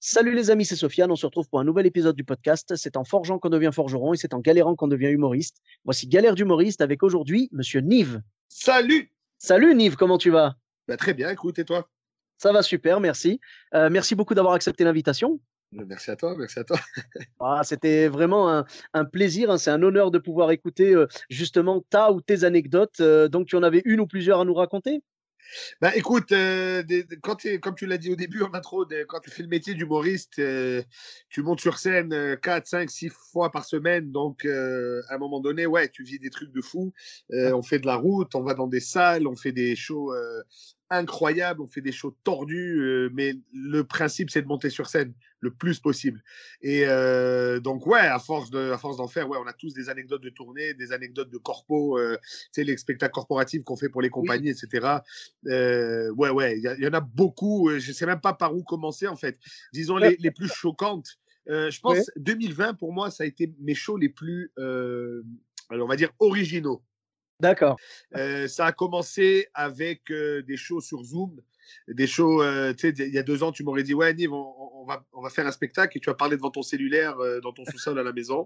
Salut les amis, c'est Sofiane. On se retrouve pour un nouvel épisode du podcast. C'est en forgeant qu'on devient forgeron et c'est en galérant qu'on devient humoriste. Voici Galère d'humoriste avec aujourd'hui Monsieur Nive. Salut! Salut Nive, comment tu vas? Bah, très bien, écoute, et toi? Ça va super, merci. Merci beaucoup d'avoir accepté l'invitation. Merci à toi, merci à toi. C'était vraiment un plaisir, hein, c'est un honneur de pouvoir écouter justement ta ou tes anecdotes. Donc tu en avais une ou plusieurs à nous raconter? Bah, écoute, comme tu l'as dit au début, quand tu fais le métier d'humoriste, tu montes sur scène 4, 5, 6 fois par semaine. Donc, à un moment donné, ouais, tu vis des trucs de fou. On fait de la route, on va dans des salles, on fait des shows incroyables, on fait des shows tordus. Mais le principe, c'est de monter sur scène le plus possible. Et donc, ouais, à force d'en faire, ouais, on a tous des anecdotes de tournée, des anecdotes de corpo, tu sais, les spectacles corporatifs qu'on fait pour les Oui, compagnies, etc. Ouais, y en a beaucoup. Je ne sais même pas par où commencer, en fait. Disons les plus choquantes. Je oui, pense 2020, pour moi, ça a été mes shows les plus, alors on va dire, originaux. d'accord. Ça a commencé avec des shows sur Zoom, des shows, tu sais, il y a 2 ans, tu m'aurais dit, ouais, Nive, on va faire un spectacle et tu vas parler devant ton cellulaire dans ton sous-sol à la maison.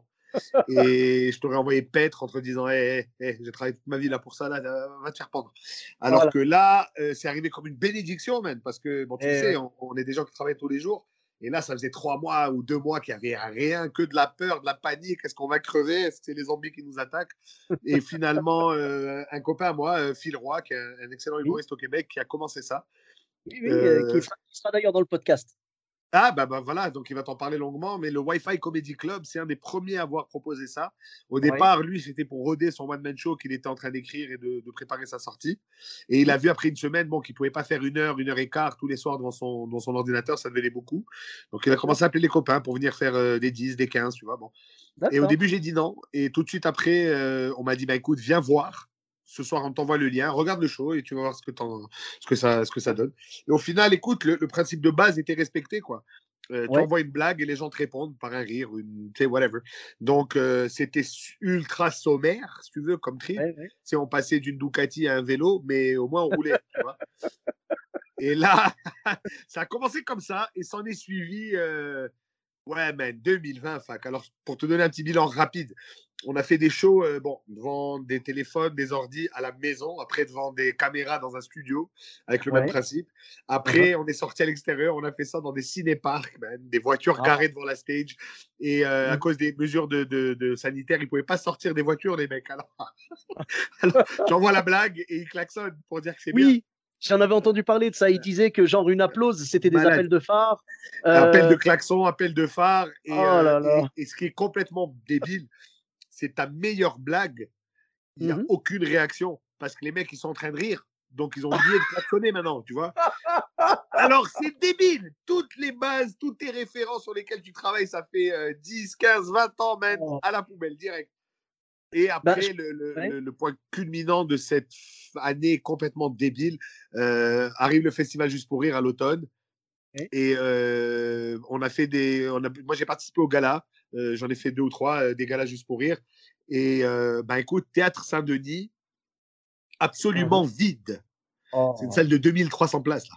Et je t'aurais envoyé paître en te disant, j'ai travaillé toute ma vie là pour ça, là, va te faire pendre. Alors Voilà. que là, c'est arrivé comme une bénédiction, même, parce que, bon, tu le Eh sais, ouais. on est des gens qui travaillent tous les jours. Et là, ça faisait 3 mois ou 2 mois qu'il n'y avait rien que de la peur, de la panique. Est-ce qu'on va crever? C'est les zombies qui nous attaquent. Et finalement, un copain à moi, Phil Roy, qui est un excellent Oui, humoriste au Québec, qui a commencé ça. oui, oui, Euh, qui sera d'ailleurs dans le podcast. ah, bah voilà, donc il va t'en parler longuement, mais le Wi-Fi Comedy Club, c'est un des premiers à avoir proposé ça. Au Oui. départ, lui, c'était pour roder son one-man show qu'il était en train d'écrire et de préparer sa sortie. Et il Mhm. a vu après une semaine, bon, qu'il pouvait pas faire 1 heure et quart tous les soirs devant son ordinateur, ça devenait beaucoup. Donc il a Bien sûr. commencé à appeler les copains pour venir faire des 10, des 15, tu vois. Bon. Et au D'accord. début, j'ai dit non. Et tout de suite après, on m'a dit, bah écoute, viens voir. Ce soir, on t'envoie le lien, regarde le show et tu vas voir ce que ça donne. Et au final, écoute, le principe de base était respecté, quoi. Tu Ouais. envoies une blague et les gens te répondent par un rire, tu sais, whatever. Donc, c'était ultra sommaire, si tu veux, comme trip. Ouais, ouais. C'est on passait d'une Ducati à un vélo, mais au moins on roulait, tu vois. Et là, ça a commencé comme ça et s'en est suivi, ouais, man, 2020, fac. Alors, pour te donner un petit bilan rapide, on a fait des shows bon, devant des téléphones, des ordis à la maison, après devant des caméras dans un studio, avec le même Ouais. principe. Uhum. Après, on est sorti à l'extérieur, on a fait ça dans des ciné-parcs, man, des voitures Ah. garées devant la stage. Et à Mhm. cause des mesures de sanitaires, ils ne pouvaient pas sortir des voitures, les mecs. Alors j'envoie la blague et ils klaxonnent pour dire que c'est bien. Oui, j'en avais entendu parler de ça. Il disait que genre une applause, c'était des Malade. appels de phare. Appel de Euh, klaxon, appel de phare. oh là là. Et ce qui est complètement débile, c'est ta meilleure blague, il n'y a Mhm. aucune réaction parce que les mecs, ils sont en train de rire. Donc, ils ont oublié de klaxonner maintenant, tu vois. Alors, c'est débile. Toutes les bases, toutes tes références sur lesquelles tu travailles, ça fait 10, 15, 20 ans, man, Oh. à la poubelle, direct. Et Bah, après, ouais, le point culminant de cette année complètement débile, arrive le festival Juste pour rire à l'automne. ouais, Et on a fait moi, j'ai participé au gala. J'en ai fait 2 ou 3, des galas Juste pour rire. Et bah, écoute, Théâtre Saint-Denis, uhum. absolument vide. C'est une Oh, salle de 2300 places, là.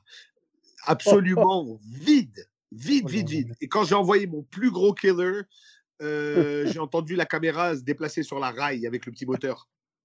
oh, oh, Absolument vide. Vide, oh vide, là vide. Et quand j'ai envoyé mon plus gros killer, là. j'ai entendu la caméra se déplacer sur la rail avec le petit moteur.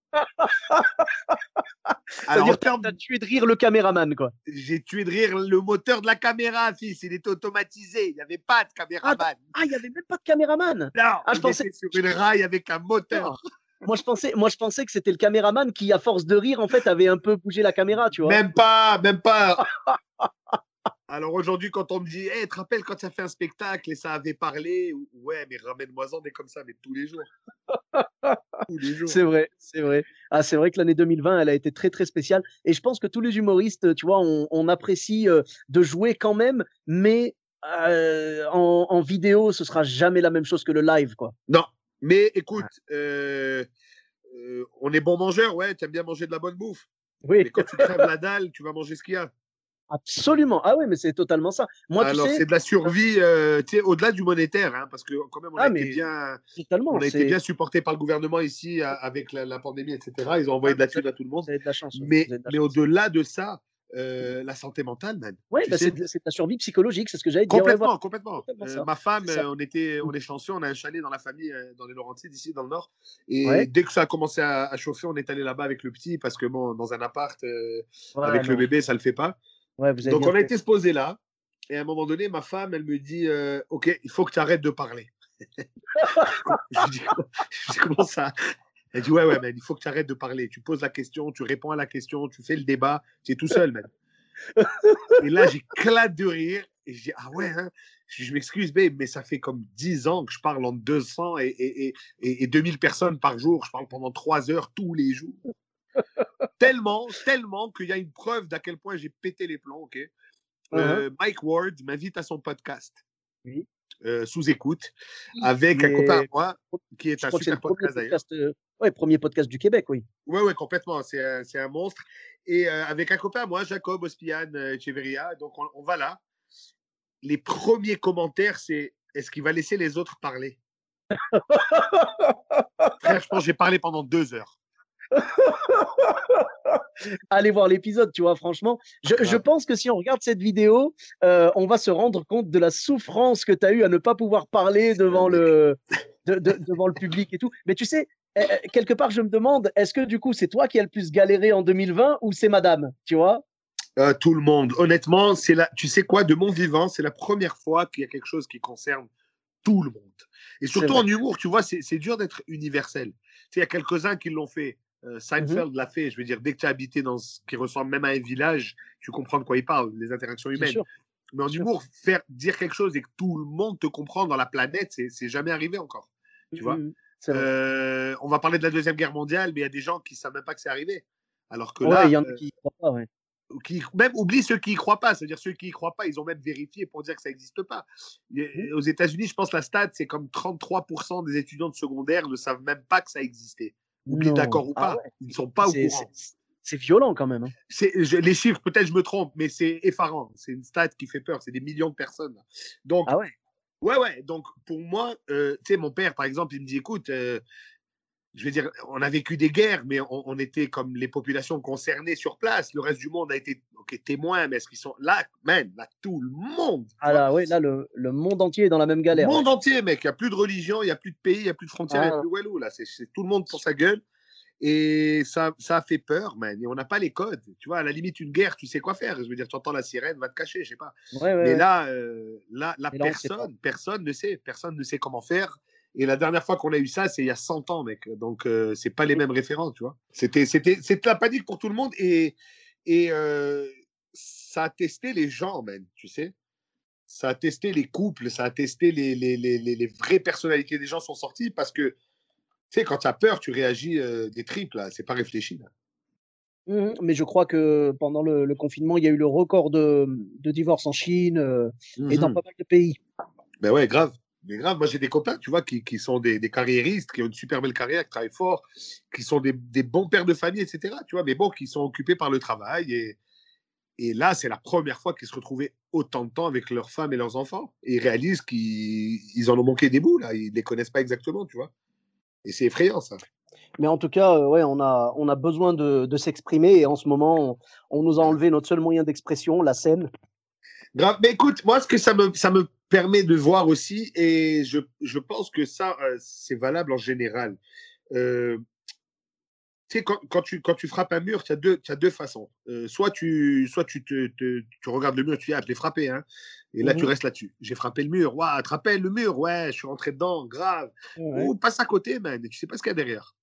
Alors, en C'est-à-dire, t'as termes, tué de rire le caméraman, quoi. j'ai tué de rire le moteur de la caméra, fils. Il était automatisé. Il n'y avait pas de Ah, caméraman. il y avait même pas de caméraman. Non, Ah, je il pensais. était sur une rail avec un D'accord. moteur. Moi, je pensais que c'était le caméraman qui, à force de rire, en fait, avait un peu bougé la caméra, tu vois. Même pas, même pas. Alors aujourd'hui, quand on me dit, hey, tu te rappelles quand ça fait un spectacle et ça avait parlé, ouais, mais ramène-moi-en des comme ça, mais tous les jours. Tous les jours. C'est vrai, c'est vrai. Ah, c'est vrai que l'année 2020, elle a été très, très spéciale. Et je pense que tous les humoristes, tu vois, on apprécie de jouer quand même, mais en vidéo, ce sera jamais la même chose que le live, quoi. Non, mais Ah, écoute, on est bon mangeur, ouais, tu aimes bien manger de la bonne bouffe. oui, Mais quand tu crèves la dalle, tu vas manger ce qu'il y a. absolument. Ah oui, mais c'est totalement ça. Moi, tu Alors, sais, c'est de la euh, survie, tu sais, au-delà du monétaire, hein, parce que quand même, ah, mais totalement. on a été C'est bien supporté par le gouvernement ici avec la pandémie, etc. Ils ont ah, envoyé de la vous thune à tout le monde. avez de la chance, ouais. Vous avez de la Mais chance. au-delà de ça, la santé mentale, man. Ouais, Tu bah, sais? c'est de la survie psychologique, c'est ce que j'allais dire. Ouais, voilà, Complètement, complètement. totalement ça. Ma femme, C'est ça. Mmh. on est chanceux, on a un chalet dans la famille, dans les Laurentides, ici, dans le Nord. Ouais, Et dès que ça a commencé à chauffer, on est allé là-bas avec le petit parce que, bon, dans un appart, ouais, avec le non. bébé, ça le fait pas. Ouais, vous avez Donc, bien on a fait. été se poser là. Et à un moment donné, ma femme, elle me dit OK, il faut que tu arrêtes de parler. Je dis, je dis, comment ça? Elle dit ouais, ouais, man, il faut que tu arrêtes de parler. Tu poses la question, tu réponds à la question, tu fais le débat. Tu es tout seul, man. Et là, j'éclate de rire. Et je dis, ah ouais, hein? Je m'excuse, babe, mais ça fait comme 10 ans que je parle entre 200 et 2000 personnes par jour. Je parle pendant 3 heures tous les jours. Tellement, tellement qu'il y a une preuve d'à quel point j'ai pété les plombs. OK. Hein, hein. Mike Ward m'invite à son podcast, Oui. sous écoute, Qui avec un copain à est moi, qui est Je un crois que c'est le super premier podcast d'ailleurs. podcast, ouais, 1er podcast du Québec, oui. Ouais, ouais, complètement. C'est un monstre. Et avec un copain à moi, Jacob Ospian Echeverria. Donc, on va là. Les premiers commentaires, c'est est-ce qu'il va laisser les autres parler? Frère, je pense que j'ai parlé pendant 2 heures. Allez voir l'épisode, tu vois, franchement. Je Grave. pense que si on regarde cette vidéo, on va se rendre compte de la souffrance que tu as eu à ne pas pouvoir parler devant Mec. devant le public et tout. Mais tu sais, quelque part, je me demande, est-ce que du coup, c'est toi qui as le plus galéré en 2020 ou c'est madame, tu vois? Tout le monde. Honnêtement, tu sais quoi, de mon vivant, c'est la première fois qu'il y a quelque chose qui concerne tout le monde. Et C'est surtout vrai. en humour, tu vois, c'est dur d'être universel. Tu sais, il y a quelques-uns qui l'ont fait. Mmh. Seinfeld l'a fait. Je veux dire, dès que tu as habité dans ce qui ressemble même à un village, tu comprends de quoi il parle, les interactions Bien humaines. sûr, Mais en bien sûr. humour, dire quelque chose et que tout le monde te comprend dans la planète, c'est jamais arrivé encore. Tu Mmh vois. mh. C'est vrai. On va parler de la Deuxième Guerre mondiale, mais il y a des gens qui ne savent même pas que c'est arrivé. Alors que Ouais, il là, y en a qui y croient pas, ouais. même oublie ceux qui y croient pas, c'est-à-dire ceux qui y croient pas, ils ont même vérifié pour dire que ça n'existe pas. Mmh. Aux États-Unis, je pense la stat, c'est comme 33% des étudiants de secondaire ne savent même pas que ça existait. Oublie Non. d'accord ou Ah pas, ouais. ils ne sont pas au C'est courant. c'est violent quand même, hein. Les chiffres, peut-être je me trompe, mais c'est effarant. C'est une stat qui fait peur. C'est des millions de personnes. Donc, Ah ouais. ouais, ouais. Donc, pour moi, tu sais, mon père, par exemple, il me dit, écoute, je veux dire, on a vécu des guerres, mais on était comme les populations concernées sur place. Le reste du monde a été témoin, mais est-ce qu'ils sont là, man, là, tout le monde, tu Ah vois. là, ouais, là, le monde entier est dans la même Le galère, ouais. monde entier, mec. Il n'y a plus de religion, il n'y a plus de pays, il n'y a plus de frontières, il n'y a Ah, plus Walou, là. C'est tout le monde pour sa gueule. Et ça a fait peur, man. Et on n'a pas les codes. Tu vois, à la limite, une guerre, tu sais quoi faire. Je veux dire, tu entends la sirène, va te cacher, je sais pas. ouais, ouais, Mais ouais. là, Et là, on sait pas. personne ne sait. Personne ne sait comment faire. Et la dernière fois qu'on a eu ça, c'est il y a 100 ans, mec. Donc, c'est pas les Mmh. mêmes références, tu vois. C'était la panique pour tout le monde. Et ça a testé les gens, man, tu sais. Ça a testé les couples, ça a testé les vraies personnalités des gens sont sorties parce que, tu sais, quand tu as peur, tu réagis des tripes, là. C'est pas réfléchi, là. Mmh. Mais je crois que pendant le confinement, il y a eu le record de divorces en Chine, et dans Mhm. pas mal de pays. Ben ouais, grave. Mais grave, moi j'ai des copains, tu vois, qui sont des carriéristes, qui ont une super belle carrière, qui travaillent fort, qui sont des bons pères de famille, etc. Tu vois, mais bon, qui sont occupés par le travail. Et là, c'est la première fois qu'ils se retrouvaient autant de temps avec leurs femmes et leurs enfants. Et ils réalisent qu'ils en ont manqué des bouts, là. Ils ne les connaissent pas exactement, tu vois. Et c'est effrayant, ça. Mais en tout cas, ouais, on a besoin de s'exprimer et en ce moment, on nous a Grave. enlevé notre seul moyen d'expression, la scène. Grave. Mais écoute, moi, ce que ça me permet de voir aussi, et je pense que ça, c'est valable en général. Euh, Tu sais, quand tu frappes un mur, tu as deux façons. Soit tu regardes le mur, tu dis, ah, je l'ai frappé, hein. Et là, tu Mmh. restes là-dessus. J'ai frappé le mur. Waouh, tu te rappelles le mur? Ouais, je suis rentré dedans, grave. Ouais. Ou passe à côté, man. Et tu sais pas ce qu'il y a derrière.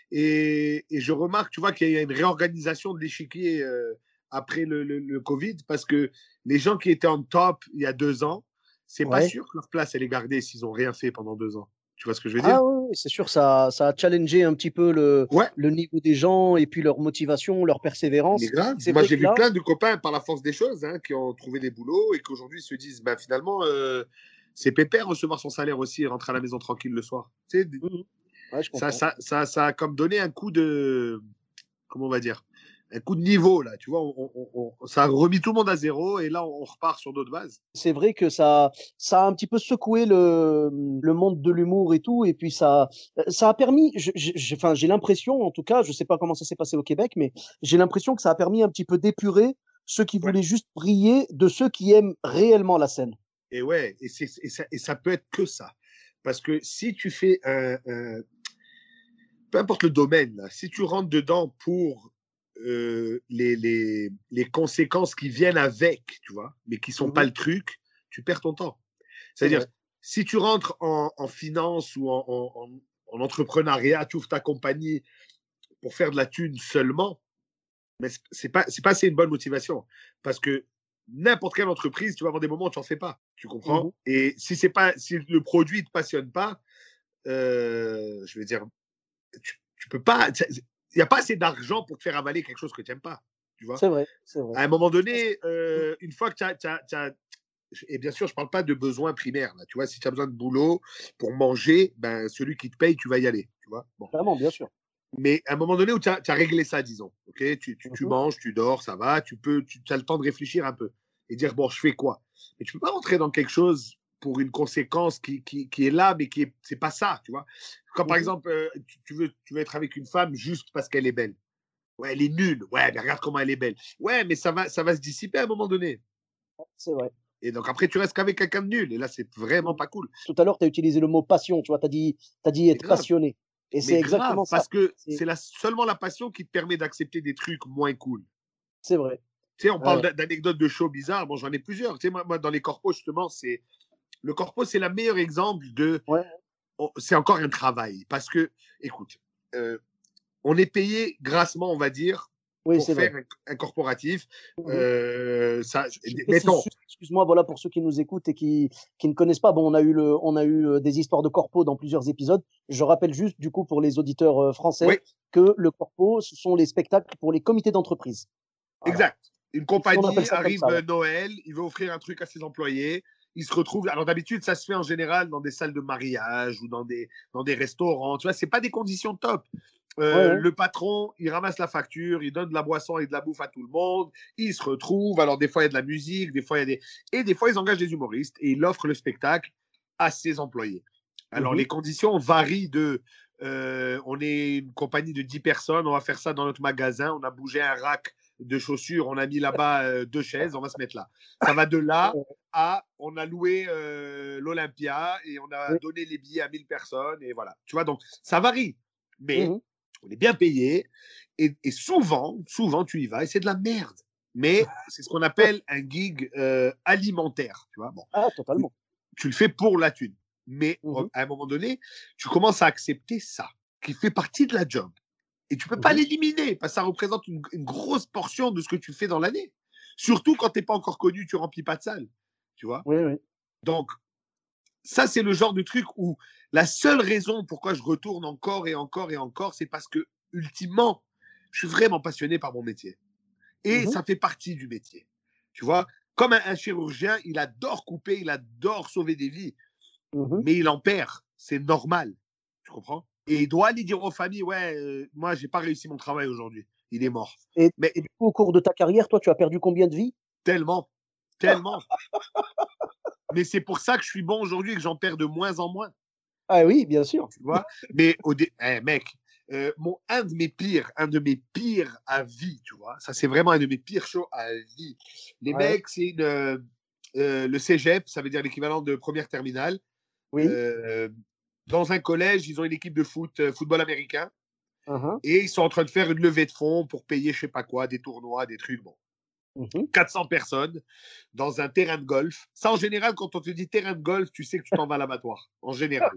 Et je remarque, tu vois, qu'il y a une réorganisation de l'échiquier après le Covid parce que les gens qui étaient en top il y a 2 ans, c'est pas Ouais. sûr que leur place, elle est gardée s'ils ont rien fait pendant 2 ans. Tu vois ce que je veux dire? Ah ouais, ouais, c'est sûr, ça a challengé un petit peu Ouais. le niveau des gens et puis leur motivation, leur Mais persévérance. grave, C'est moi vrai j'ai que vu là, plein de copains par la force des choses hein, qui ont trouvé des boulots et qu'aujourd'hui se disent bah, finalement c'est pépère recevoir son salaire aussi et rentrer à la maison tranquille le soir. Tu sais, mmh, ouais, je comprends. ça a comme donné un coup de, comment on va dire, un coup de niveau là, tu vois, ça a remis tout le monde à zéro et là on repart sur d'autres bases. C'est vrai que ça a un petit peu secoué le monde de l'humour et tout et puis ça a permis j'ai l'impression en tout cas, je sais pas comment ça s'est passé au Québec, mais j'ai l'impression que ça a permis un petit peu d'épurer, ceux qui Ouais. voulaient juste briller de ceux qui aiment réellement la scène. Et ouais, et ça peut être que ça. Parce que si tu fais peu importe le domaine, là, si tu rentres dedans pour les conséquences qui viennent avec, tu vois, mais qui sont pas Mhm. le truc, tu perds ton temps. C'est C'est-à-dire, vrai. si tu rentres en finance ou en entrepreneuriat, tu ouvres ta compagnie pour faire de la thune seulement, mais c'est pas assez une bonne motivation. Parce que n'importe quelle entreprise, tu vas avoir des moments où tu n'en fais pas. Tu comprends? Mhm. Et si le produit ne te passionne pas, je veux dire, tu peux pas. Il n'y a pas assez d'argent pour te faire avaler quelque chose que tu n'aimes pas. Tu vois? C'est vrai, c'est vrai. À un moment donné, une fois que et bien sûr, je ne parle pas de besoins primaires. Là. Tu vois, si tu as besoin de boulot pour manger, ben, celui qui te paye, tu vas y aller. Tu vois? Bon. Vraiment, bien sûr. Mais à un moment donné où tu as réglé ça, disons, ok, tu Mhm. manges, tu dors, ça va, tu as le temps de réfléchir un peu et dire, bon, je fais quoi? Mais tu peux pas rentrer dans quelque chose pour une conséquence qui est là, mais c'est pas ça, tu vois. Quand par Mhm. exemple, tu veux être avec une femme juste parce qu'elle est belle. Ouais, elle est nulle. Ouais, mais regarde comment elle est belle. Ouais, mais ça va se dissiper à un moment donné. C'est vrai. Et donc après, tu restes qu'avec quelqu'un de nul. Et là, c'est vraiment Mhm. pas cool. Tout à l'heure, tu as utilisé le mot passion, tu vois, t'as dit Mais être grave. passionné. Et Mais c'est grave, exactement ça. parce que C'est seulement la passion qui te permet d'accepter des trucs moins cool. c'est vrai. Tu sais, on parle Ouais. d'anecdotes de show bizarres. Bon, j'en ai plusieurs. Tu sais, moi, dans les corpos, justement, le corpo, c'est le meilleur exemple de. Ouais. C'est encore un travail. Parce que, écoute, euh, on est payé grassement, on va dire, Oui, pour c'est faire vrai. un corporatif. Mhm. Je précise Mettons, juste, excuse-moi, voilà, pour ceux qui nous écoutent et qui ne connaissent pas, bon, on a eu des histoires de corpo dans plusieurs épisodes. Je rappelle juste, du coup, pour les auditeurs oui, français, que le corpo, ce sont les spectacles pour les comités d'entreprise. Voilà. exact. Une Ici, on appelle compagnie ça comme arrive ça. Ouais. Noël, il veut offrir un truc à ses employés. Il se retrouve. Alors d'habitude, ça se fait en général dans des salles de mariage ou dans des restaurants. Tu vois, c'est pas des conditions top. Ouais, ouais. Le patron, il ramasse la facture, il donne de la boisson et de la bouffe à tout le monde. Il se retrouve. Alors des fois, il y a de la musique, des fois, il y a des et des fois, ils engagent des humoristes et il offre le spectacle à ses employés. Alors Mhm. les conditions varient de on est une compagnie de 10 personnes, on va faire ça dans notre magasin, on a bougé un rack de chaussures, on a mis là-bas 2 chaises, on va se mettre là. Ça va de là Ouais, à on a loué l'Olympia et on a ouais. donné les billets à 1000 personnes et voilà. Tu vois, donc ça varie. Mais Mhm. on est bien payé et souvent tu y vas et c'est de la merde. Mais c'est ce qu'on appelle un gig alimentaire. Tu vois, bon, Ah, tu, totalement. tu le fais pour la thune. Mais Mhm. à un moment donné, tu commences à accepter ça, qui fait partie de la job. Et tu ne peux pas Mhm. l'éliminer, parce que ça représente une grosse portion de ce que tu fais dans l'année. Surtout quand tu n'es pas encore connu, tu remplis pas de salle. Tu vois. Oui, oui. Donc, ça, c'est le genre de truc où la seule raison pourquoi je retourne encore et encore et encore, c'est parce que, ultimement, je suis vraiment passionné par mon métier. Et Mhm. ça fait partie du métier. Tu vois, comme un chirurgien, il adore couper, il adore sauver des vies, Mhm. mais il en perd. C'est normal. Tu comprends? Et il doit aller dire aux familles, ouais, moi, j'ai pas réussi mon travail aujourd'hui. Il est mort. Mais Et du coup, au cours de ta carrière, toi, tu as perdu combien de vies? tellement, tellement. Mais c'est pour ça que je suis bon aujourd'hui et que j'en perds de moins en moins. Ah oui, bien sûr. Tu vois? Mais mec, un de mes pires à vie, tu vois. Ça, c'est vraiment un de mes pires shows à vie. Les Ouais. mecs, c'est le cégep, ça veut dire l'équivalent de première terminale. Oui. Euh, dans un collège, ils ont une équipe de football américain. Mhm. Et ils sont en train de faire une levée de fonds pour payer je sais pas quoi, des tournois, des trucs. Bon. Mhm. 400 personnes dans un terrain de golf. Ça, en général, quand on te dit terrain de golf, tu sais que tu t'en vas à l'abattoir. En général.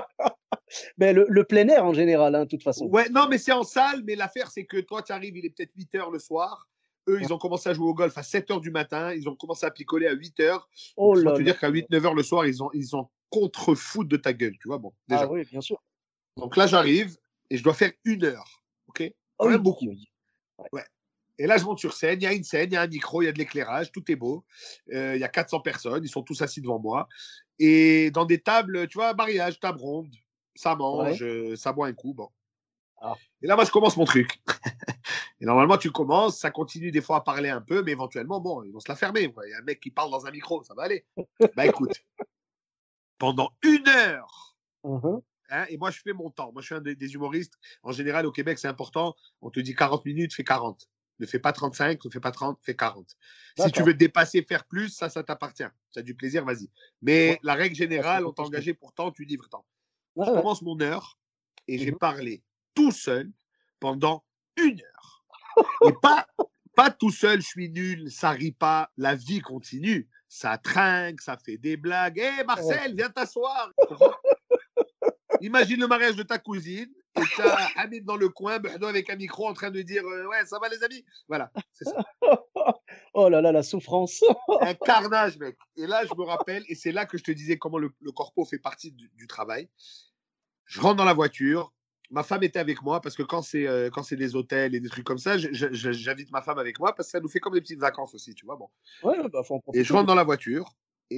Ben, le plein air en général, hein, de toute façon. Ouais, non, mais c'est en salle. Mais l'affaire, c'est que toi, tu arrives, il est peut-être 8 heures le soir. Eux, ils ont commencé à jouer au golf à 7 heures du matin. Ils ont commencé à picoler à 8 heures. Oh Donc, il faut là te là dire qu'à là là. 8 9 heures le soir, ils ont contre-foot de ta gueule. Tu vois, bon, Ah déjà. oui, bien sûr. Donc là, j'arrive et je dois faire 1 heure. OK? Quand même Oui, beaucoup. oui. Ouais. Ouais. Et là, je monte sur scène, il y a une scène, il y a un micro, il y a de l'éclairage, tout est beau. Il y a 400 personnes, ils sont tous assis devant moi. Et dans des tables, tu vois, mariage, table ronde, ça Ouais. mange, ça boit un coup. Bon. Ah. Et là, moi, je commence mon truc. Et normalement, tu commences, ça continue des fois à parler un peu, mais éventuellement, bon, ils vont se la fermer. Il y a un mec qui parle dans un micro, ça va aller. Bah écoute, pendant 1 heure, Mhm. hein, et moi, je fais mon temps. Moi, je suis un des humoristes. En général, au Québec, c'est important. On te dit 40 minutes, fais 40. Ne fais pas 35, ne fais pas 30, fais 40. Si tu D'accord. veux te dépasser, faire plus, ça t'appartient. Tu as du plaisir, vas-y. Ouais, Mais la règle ouais, c'est générale, on t'a professionnel. engagé pour tant, tu livres tant. Ouais, Je ouais. commence mon heure et j'ai Mmh. parlé tout seul pendant 1 heure. Et pas tout seul, je suis nul, ça rit pas, la vie continue. Ça trinque, ça fait des blagues. Hé Ouais. Marcel, viens t'asseoir. Tu comprends? Imagine le mariage de ta cousine et tu as Hamid dans le coin, avec un micro en train de dire ouais, ça va les amis. Voilà, c'est ça. Oh là là, la souffrance. Un carnage, mec. Et là, je me rappelle, et c'est là que je te disais comment le corpo fait partie du travail. Je rentre dans la voiture. Ma femme était avec moi parce que quand c'est des hôtels et des trucs comme ça, j'invite ma femme avec moi parce que ça nous fait comme des petites vacances aussi, tu vois. Bon. Ouais, ouais, bah, faut en Et je profiter, rentre bien dans sûr. la voiture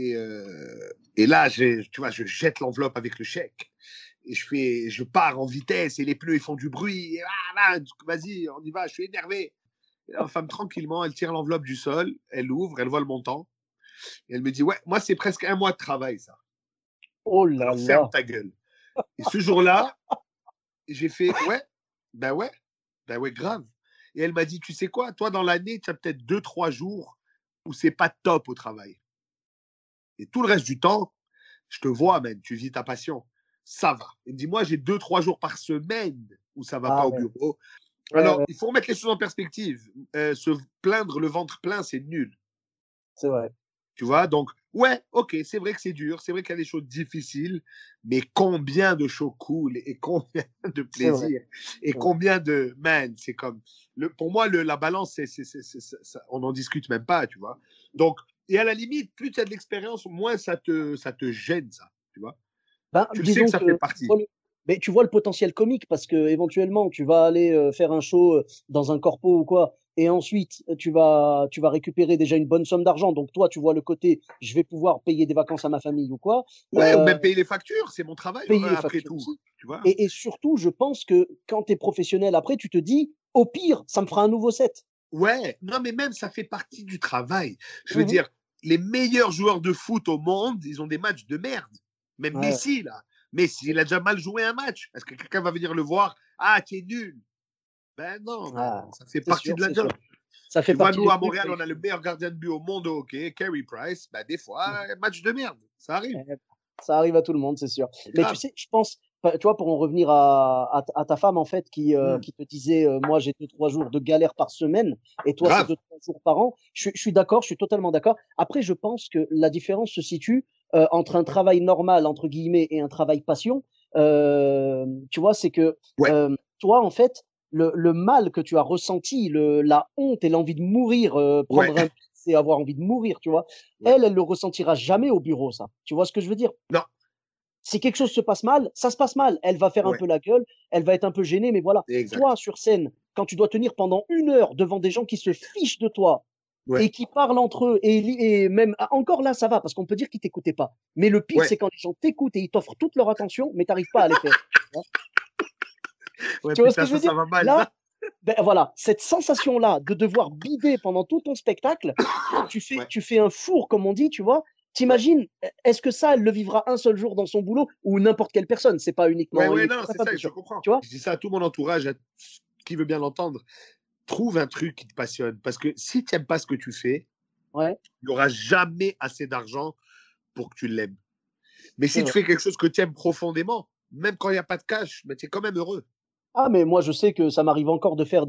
et là, tu vois, je jette l'enveloppe avec le chèque et je pars en vitesse et les pneus ils font du bruit. Et vas-y, on y va. Je suis énervé. Et la femme tranquillement, elle tire l'enveloppe du sol, elle ouvre, elle voit le montant et elle me dit ouais, moi c'est presque 1 mois de travail ça. Oh là Alors ferme là! ta gueule. Et ce jour-là, j'ai fait ouais, ben ouais, ben ouais, grave. Et elle m'a dit, tu sais quoi, toi dans l'année, tu as peut-être 2, 3 jours où c'est pas top au travail. Et tout le reste du temps, je te vois, man, tu vis ta passion. Ça va. Elle me dit, moi, j'ai 2, 3 jours par semaine où ça va pas Ah au ouais, bureau. ouais, Alors, ouais, il faut remettre les choses en perspective. Se plaindre le ventre plein, c'est nul. c'est vrai. Tu vois, donc, ouais, ok, c'est vrai que c'est dur, c'est vrai qu'il y a des choses difficiles, mais combien de choses cool et combien de C'est vrai, plaisir et c'est vrai. combien de. Man, c'est comme. Pour moi, la balance, on n'en discute même pas, tu vois. Donc, et à la limite, plus tu as de l'expérience, moins ça te gêne, ça, tu vois. Ben, Tu le sais que disons ça fait que partie. tu vois le potentiel comique parce que éventuellement tu vas aller, faire un show, dans un corpo ou quoi et ensuite, tu vas récupérer déjà une bonne somme d'argent donc toi, tu vois le côté: «Je vais pouvoir payer des vacances à ma famille» ou quoi, Ouais, ou heu, même payer les factures, c'est mon travail payer les après factures tout, aussi tu vois. et surtout je pense que quand tu es professionnel après tu te dis: «Au pire, ça me fera un nouveau set». Ouais, non, mais même ça fait partie du travail. Je veux Mmh. dire, les meilleurs joueurs de foot au monde, ils ont des matchs de merde. Même Ouais, ouais, Messi, là. Messi, il a déjà mal joué un match. Est-ce que quelqu'un va venir le voir? Ah, tu es nul. Ben non, man. ah, Ça fait c'est partie sûr, de la c'est sûr. job. Ça fait Tu vois, partie nous, du à truc, Montréal, il on a le faut meilleur gardien de but au monde au hockey, Carey Price. Ben, des mmh. fois, match de merde. Ça arrive. Eh, ça arrive à tout le monde, c'est sûr. C'est Mais tu grave. sais, je pense, tu vois, pour en revenir à ta femme, en fait, Hmm. qui te disait, moi, j'ai 2 3 jours de galère par semaine, et toi, c'est Grave. 2 3 jours par an. Je suis d'accord, je suis totalement d'accord. Après, je pense que la différence se situe, entre un travail normal, entre guillemets, et un travail passion. Tu vois, c'est que, Ouais. toi, en fait, le mal que tu as ressenti, la honte et l'envie de mourir, Ouais. prendre un c'est avoir envie de mourir, tu vois? Ouais. Elle le ressentira jamais au bureau ça. Tu vois ce que je veux dire? Non. Si quelque chose se passe mal, ça se passe mal. Elle va faire un Ouais. peu la gueule, elle va être un peu gênée, mais voilà. Toi, Exact. sur scène, quand tu dois tenir pendant 1 heure devant des gens qui se fichent de toi Ouais. et qui parlent entre eux et même encore là, ça va parce qu'on peut dire qu'ils t'écoutaient pas. Mais le pire, Ouais. c'est quand les gens t'écoutent et ils t'offrent toute leur attention, mais tu arrives pas à les faire. Tu vois? Ouais, Tu vois ce que putain, je veux ça dire? va mal, Là, ça. ben voilà, cette sensation-là de devoir bider pendant tout ton spectacle, Ouais. tu fais un four, comme on dit, tu vois? Ouais. T'imagines, est-ce que ça, elle le vivra un seul jour dans son boulot ou n'importe quelle personne? C'est pas Ouais, uniquement ouais, non, ta c'est femme, ça, bien je sûr. comprends. Tu vois? Je dis ça à tout mon entourage, à qui veut bien l'entendre. Trouve un truc qui te passionne. Parce que si tu n'aimes pas ce que tu fais, Ouais, il n'y aura jamais assez d'argent pour que tu l'aimes. Mais c'est si tu vrai. fais quelque chose que tu aimes profondément, même quand il n'y a pas de cash, mais tu es quand même heureux. Ah, mais moi, je sais que ça m'arrive encore de faire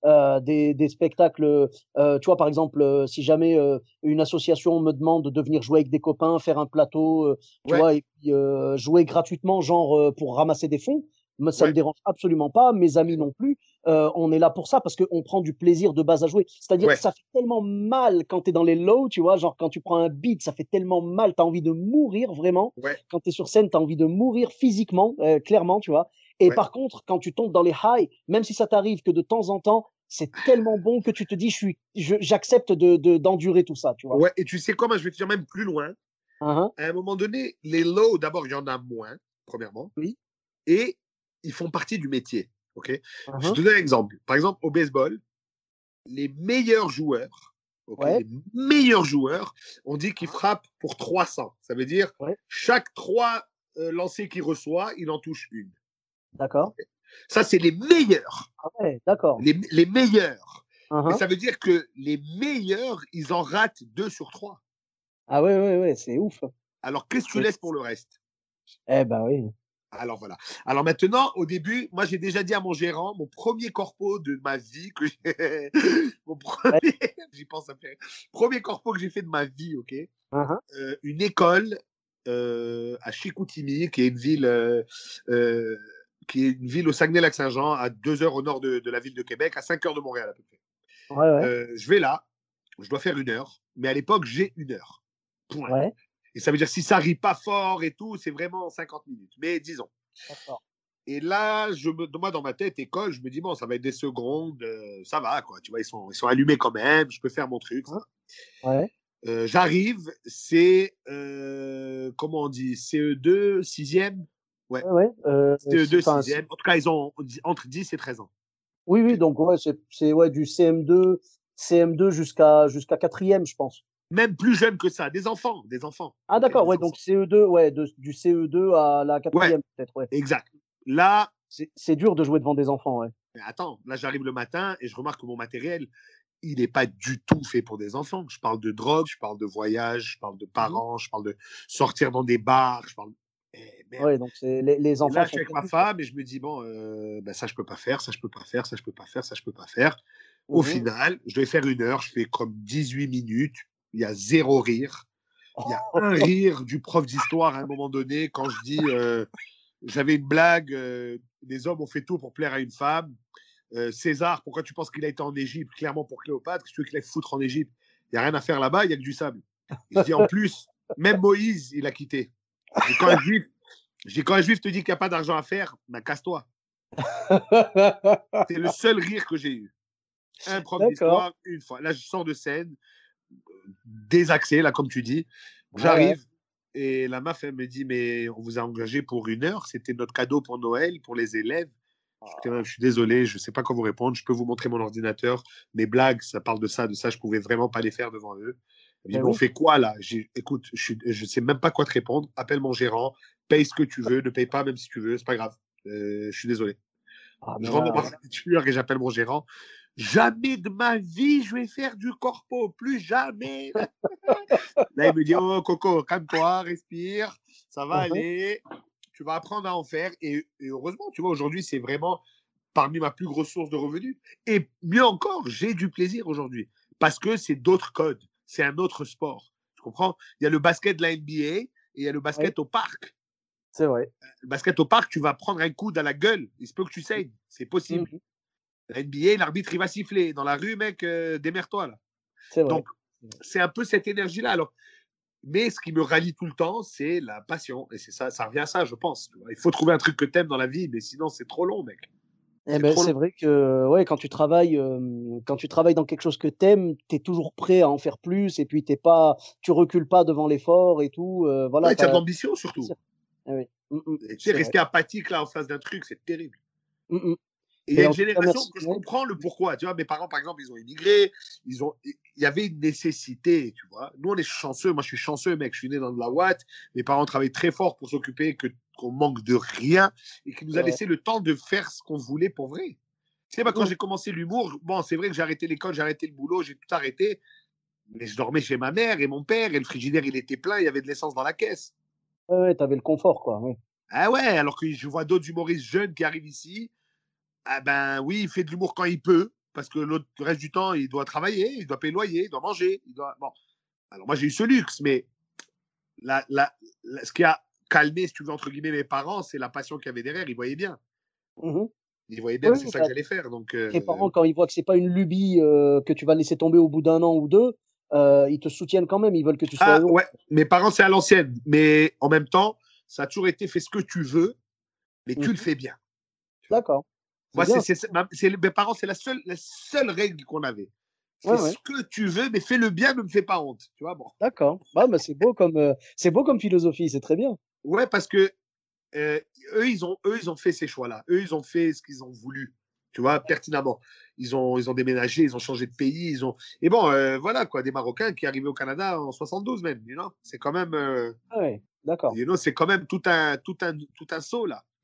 des spectacles, tu vois, par exemple, si jamais, une association me demande de venir jouer avec des copains, faire un plateau, tu Ouais, vois? Et puis, jouer gratuitement, genre, pour ramasser des fonds, moi, ça me ouais, dérange absolument pas, mes amis non plus. On est là pour ça parce qu'on prend du plaisir de base à jouer. C'est-à-dire, ouais, ça fait tellement mal quand tu es dans les lows, tu vois? Genre, quand tu prends un beat, ça fait tellement mal, tu as envie de mourir vraiment. ouais, Quand tu es sur scène, tu as envie de mourir physiquement, clairement, tu vois? Et ouais. par contre, quand tu tombes dans les highs, même si ça t'arrive que de temps en temps, c'est tellement bon que tu te dis: «J'accepte d'endurer tout ça», tu vois? Ouais, et tu sais quoi, moi, je vais te dire même plus loin. Hein, hein. À un moment donné, les lows, d'abord, il y en a moins, premièrement, Oui. et ils font partie du métier. Ok. Hein, Je hein. te donne un exemple. Par exemple, au baseball, les meilleurs joueurs, ok, Ouais, les meilleurs joueurs, on dit qu'ils frappent pour 300. Ça veut dire ouais, chaque 3 lancers qu'il reçoit, il en touche une. d'accord. Okay. Ça, c'est les meilleurs. Ah ouais, d'accord. Les meilleurs. Hein, Mais hein. ça veut dire que les meilleurs, ils en ratent 2 sur 3. Ah ouais, ouais, ouais, c'est ouf. Alors, qu'est-ce que tu C'est laisses pour le reste? eh bah, oui. Alors voilà. Alors maintenant, au début, moi j'ai déjà dit à mon gérant, mon premier corpo de ma vie que j'ai, mon Ouais. premier, j'y pense après, premier corpo que j'ai fait de ma vie, ok, Hein, hein. une école à Chicoutimi, euh, qui est une ville au Saguenay-Lac-Saint-Jean, à 2 heures au nord de la ville de Québec, à 5 heures de Montréal à peu près. Ouais, ouais, Je vais là, je dois faire 1 heure, mais à l'époque j'ai 1 heure. Point. ouais, Et ça veut dire si ça rit pas fort et tout, c'est vraiment 50 minutes. Mais disons. d'accord. Et là, moi, dans ma tête, école, je me dis, bon, ça va être des secondes, ça va, quoi. Tu vois, ils sont allumés quand même, je peux faire mon truc, ça Hein, va. ouais, J'arrive, c'est, comment on dit, CE2, sixième. Ouais, ouais, ouais, c'est CE2, enfin, sixième. En tout cas, ils ont entre 10 et 13 ans. oui, oui, Ok. donc ouais, c'est ouais, du CM2 jusqu'à 4e, je pense. Même plus jeunes que ça, des enfants, des enfants. Ah Ok, d'accord, des ouais, donc enfants. CE2, ouais, du CE2 à la Ouais, 4e peut-être, ouais. exact. Là, C'est dur de jouer devant des enfants, ouais. mais attends, là, j'arrive le matin et je remarque que mon matériel, il n'est pas du tout fait pour des enfants. Je parle de drogue, je parle de voyage, je parle de Mmh. parents, je parle de sortir dans des bars, je parle. Eh, merde. Ouais, donc c'est les Et enfants là, je sont suis avec ma focus, quoi. femme et je me dis, bon, ben, ça, je peux pas faire, ça, je peux pas faire, ça, je peux pas faire, ça, je peux pas faire. Au Mmh. final, je vais faire 1 heure, je fais comme 18 minutes, il y a zéro rire. Il y a un rire du prof d'histoire à un moment donné quand je dis, j'avais une blague, les hommes ont fait tout pour plaire à une femme. César, pourquoi tu penses qu'il a été en Égypte? Clairement pour Cléopâtre. Qu'est-ce que tu veux qu'il aille foutre en Égypte? Il n'y a rien à faire là-bas, il n'y a que du sable. Et je dis en plus, même Moïse, il a quitté. Je dis, quand un juif te dit qu'il n'y a pas d'argent à faire, ben casse-toi. C'est le seul rire que j'ai eu. Un prof D'accord. d'histoire, une fois. Là, je sors de scène, désaxé, là, comme tu dis. Ouais, ouais. J'arrive et la meuf, elle me dit, mais on vous a engagé pour 1 heure. C'était notre cadeau pour Noël, pour les élèves. Je suis désolé, je ne sais pas quoi vous répondre. Je peux vous montrer mon ordinateur. Mes blagues, ça parle de ça, de ça. Je pouvais vraiment pas les faire devant eux. Elle me dit, Beh mais on oui. fait quoi là? Écoute, je sais même pas quoi te répondre. Appelle mon gérant, paye ce que tu veux, ne paye pas même si tu veux, c'est pas grave. Je suis désolé. Ah Je mais rentre dans ma là voiture et j'appelle mon gérant. Jamais de ma vie je vais faire du corpo, plus jamais. Là, il me dit, oh Coco, calme-toi, respire, ça va hein, hein. aller. Tu vas apprendre à en faire. Et heureusement, tu vois, aujourd'hui, c'est vraiment parmi ma plus grosse source de revenus. Et mieux encore, j'ai du plaisir aujourd'hui parce que c'est d'autres codes, c'est un autre sport. Tu comprends? Il y a le basket de la NBA et il y a le Oui, basket au parc. c'est vrai. Le basket au parc, tu vas prendre un coup dans la gueule. Il se peut que tu saignes. C'est Mmh possible. mh. La NBA, l'arbitre, il va siffler. Dans la rue, mec, démerde-toi là. C'est vrai. Donc, c'est un peu cette énergie-là. Alors, mais ce qui me rallie tout le temps, c'est la passion. Et c'est ça, ça revient à ça, je pense. Il faut trouver un truc que t'aimes dans la vie, mais sinon, c'est trop long, mec. Et C'est beh, trop c'est long. vrai que, ouais, quand tu travailles dans quelque chose que tu aimes, tu es toujours prêt à en faire plus et puis tu recules pas devant l'effort et tout, voilà, Ouais, tu tu as de as l'ambition surtout. plaisir. Eh oui. Mmh. Et tu sais, C'est vrai. rester apathique là en face d'un truc, c'est terrible. Mmh. Et il y a Beh, une en tout cas, génération merci, que je ouais. comprends le pourquoi. Tu vois, mes parents, par exemple, ils ont immigré, il y avait une nécessité, tu vois. Nous, on est chanceux. Moi, je suis chanceux, mec. Je suis né dans de la Watt. Mes parents travaillent très fort pour s'occuper qu'on manque de rien et qui nous C'est a vrai. laissé le temps de faire ce qu'on voulait pour vrai. Tu sais, moi, quand Mmh. j'ai commencé l'humour, bon, c'est vrai que j'ai arrêté l'école, j'ai arrêté le boulot, j'ai tout arrêté. Mais je dormais chez ma mère et mon père et le frigidaire, il était plein, il y avait de l'essence dans la caisse. Ouais, ouais, tu avais le confort, quoi, oui. Ah ouais, alors que je vois d'autres humoristes jeunes qui arrivent ici. Ah ben oui, il fait de l'humour quand il peut, parce que le reste du temps, il doit travailler, il doit payer le loyer, il doit manger. Bon. Alors moi, j'ai eu ce luxe, mais ce qui a calmé, si tu veux, entre guillemets, mes parents, c'est la passion qu'il y avait derrière. Ils voyaient bien. Mmh. Ils voyaient bien Oui, que c'est oui, ça que bah, j'allais faire. Donc, tes parents, quand ils voient que c'est pas une lubie, que tu vas laisser tomber au bout d'un an ou 2, ils te soutiennent quand même, ils veulent que tu sois ah heureux. ouais, mes parents, c'est à l'ancienne. Mais en même temps, ça a toujours été fais ce que tu veux, mais tu le Mmh. fais bien. Tu vois. D'accord. C'est Moi, bien ça. mes parents, c'est la seule règle qu'on avait. Ouais, Fais ouais. ce que tu veux, mais fais-le bien, ne me fais pas honte. Tu vois, bon. D'accord. Bah, c'est beau comme philosophie, c'est très bien. Ouais, parce que euh, eux, ils ont fait ces choix-là. Eux, ils ont fait ce qu'ils ont voulu. Tu vois, pertinemment. Ils ont déménagé, ils ont changé de pays. Et bon, voilà, quoi, des Marocains qui arrivaient au Canada en 72 même. C'est quand même, Ah ouais, d'accord. c'est quand même tout un saut, là.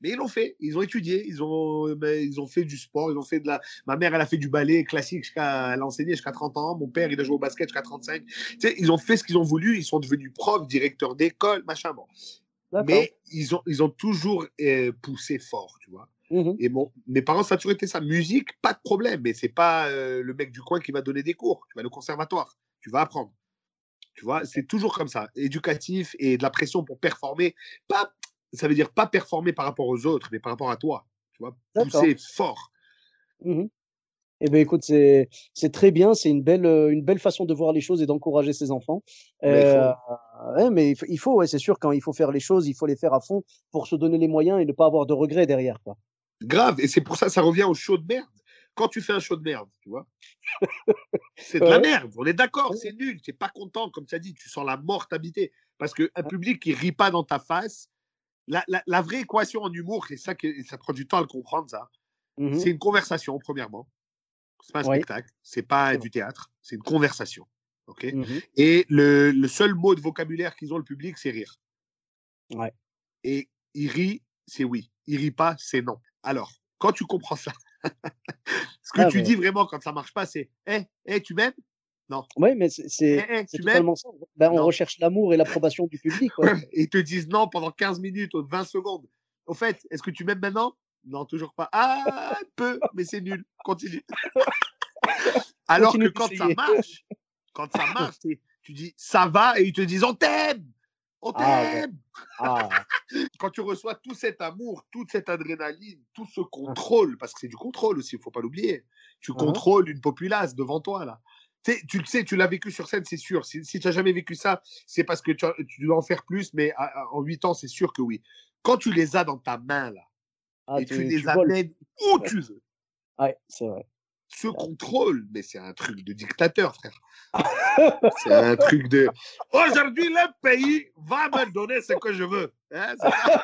Mais ils l'ont fait, ils ont étudié, ils ont fait du sport, ils ont fait de la. Ma mère, elle a fait du ballet classique, elle a enseigné jusqu'à 30 ans. Mon père, il a joué au basket jusqu'à 35. Tu sais, ils ont fait ce qu'ils ont voulu, ils sont devenus profs, directeurs d'école, machin. Bon. D'accord. Mais ils ont toujours poussé fort, tu vois. Mhm. Et bon, mes parents, ça a toujours été ça. Musique, pas de problème, mais c'est pas le mec du coin qui va donner des cours. Tu vas au conservatoire, tu vas apprendre. Tu vois, c'est toujours comme ça, éducatif et de la pression pour performer. Pas, ça veut dire pas performer par rapport aux autres, mais par rapport à toi. Tu vois, D'accord. pousser fort. Mhm. Eh ben écoute, c'est très bien, c'est une belle façon de voir les choses et d'encourager ses enfants. Mais il Euh, faut. ouais, mais il faut, ouais, c'est sûr, quand il faut faire les choses, il faut les faire à fond pour se donner les moyens et ne pas avoir de regrets derrière, quoi. Grave, et c'est pour ça que ça revient au show de merde. Quand tu fais un show de merde, tu vois, c'est de la Ouais. merde, on est d'accord, c'est Ouais. nul, tu n'es pas content, comme tu as dit, tu sens la mort t'habiter. Parce qu'un public qui rit pas dans ta face, la vraie équation en humour, et ça prend du temps à le comprendre, ça, Mhm. c'est une conversation, premièrement. C'est pas un Oui, spectacle, c'est pas c'est vrai. du théâtre, c'est une conversation. Ok. Mhm. Et le seul mot de vocabulaire qu'ils ont, le public, c'est rire. Ouais. Et il rit, c'est oui. Il rit pas, c'est non. Alors, quand tu comprends ça, ce que Ah, tu mais, dis vraiment quand ça marche pas, c'est tu m'aimes? Non. ouais, mais c'est Tu m'aimes? totalement ça. Ben, on Non. recherche l'amour et l'approbation du public, ouais. Et ils te disent non pendant 15 minutes ou 20 secondes. Au fait, est-ce que tu m'aimes maintenant? Non, toujours pas. Ah, un peu, mais c'est nul. Continue. Alors que Continue d'essayer. quand ça marche, tu dis ça va et ils te disent on t'aime, on Ah ouais. t'aime. Ah. Quand tu reçois tout cet amour, toute cette adrénaline, tout ce Ah. contrôle, parce que c'est du contrôle aussi, il ne faut pas l'oublier. Tu Ah. contrôles une populace devant toi, là. Tu le sais, tu l'as vécu sur scène, c'est sûr. Si tu n'as jamais vécu ça, c'est parce que tu dois en faire plus, mais en 8 ans, c'est sûr que oui. Quand tu les as dans ta main, là, Ah, et tu tu les voles. amènes où tu veux, Ouais, c'est vrai. ce contrôle, mais c'est un truc de dictateur, frère. C'est un truc de. Aujourd'hui, le pays va me donner ce que je veux. Hein, c'est ça.